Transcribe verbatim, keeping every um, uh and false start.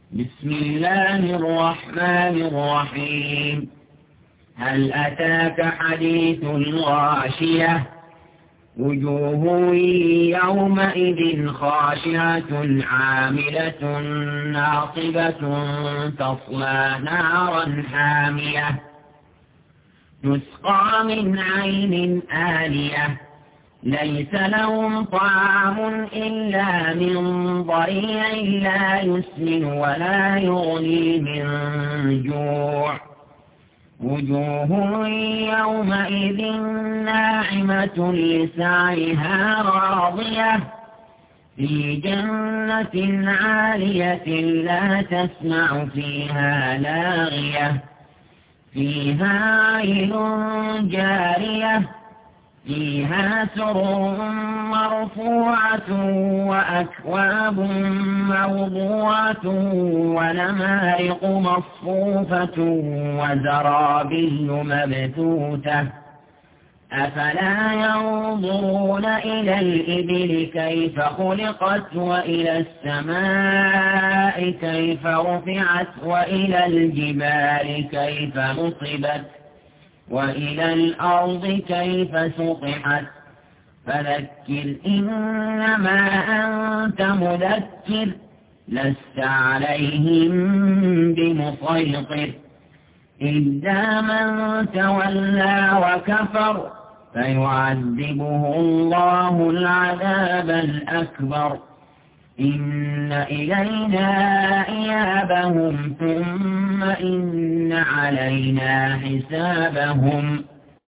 بسم الله الرحمن الرحيم. هل أتاك حديث الغاشية وجوه يومئذ خاشعة عاملة ناصبة تصلى نارا حامية تسقى من عين آنية ليس لهم طعام إلا من ضريع لا يسمن ولا يغني من جوع وجوه يومئذ ناعمة لسعيها راضية في جنة عالية لا تسمع فيها لاغية فيها عين جارية فيها سرر مرفوعة وأكواب موضوعة ونمارق مصفوفة وزرابي مبثوثة أفلا ينظرون إلى الإبل كيف خلقت وإلى السماء كيف رفعت وإلى الجبال كيف نصبت وإلى الأرض كيف سطحت فذكر إنما أنت مذكر لست عليهم بمسيطر إلا من تولى وكفر فيعذبه الله العذاب الأكبر إن إلينا إيابهم ثم إن علينا حسابهم